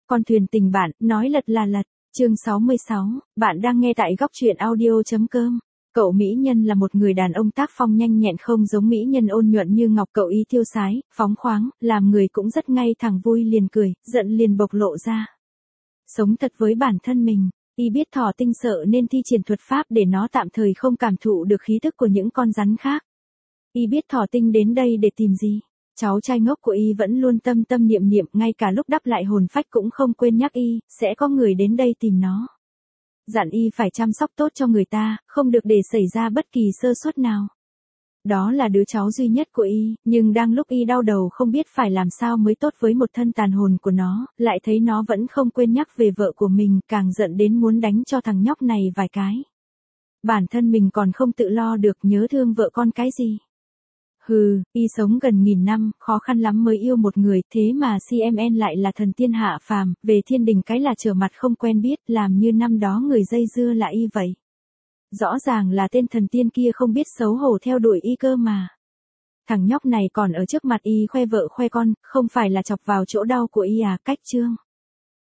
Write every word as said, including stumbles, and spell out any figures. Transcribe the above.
Con thuyền tình bạn, nói lật là lật. Chương sáu mươi sáu, bạn đang nghe tại góc truyện audio.com. Cậu mỹ nhân là một người đàn ông tác phong nhanh nhẹn, không giống mỹ nhân ôn nhuận như ngọc. Cậu ý tiêu sái, phóng khoáng, làm người cũng rất ngay thẳng, vui liền cười, giận liền bộc lộ ra. Sống thật với bản thân mình, y biết thỏ tinh sợ nên thi triển thuật pháp để nó tạm thời không cảm thụ được khí thức của những con rắn khác. Y biết thỏ tinh đến đây để tìm gì. Cháu trai ngốc của y vẫn luôn tâm tâm niệm niệm, ngay cả lúc đắp lại hồn phách cũng không quên nhắc y, sẽ có người đến đây tìm nó. Dặn y phải chăm sóc tốt cho người ta, không được để xảy ra bất kỳ sơ suất nào. Đó là đứa cháu duy nhất của y, nhưng đang lúc y đau đầu không biết phải làm sao mới tốt với một thân tàn hồn của nó, lại thấy nó vẫn không quên nhắc về vợ của mình, càng giận đến muốn đánh cho thằng nhóc này vài cái. Bản thân mình còn không tự lo được, nhớ thương vợ con cái gì. Hừ, y sống gần nghìn năm, khó khăn lắm mới yêu một người, thế mà xê em en lại là thần tiên hạ phàm, về thiên đình cái là trở mặt không quen biết, làm như năm đó người dây dưa là y vậy. Rõ ràng là tên thần tiên kia không biết xấu hổ theo đuổi y cơ mà. Thằng nhóc này còn ở trước mặt y khoe vợ khoe con, không phải là chọc vào chỗ đau của y à, cách chương.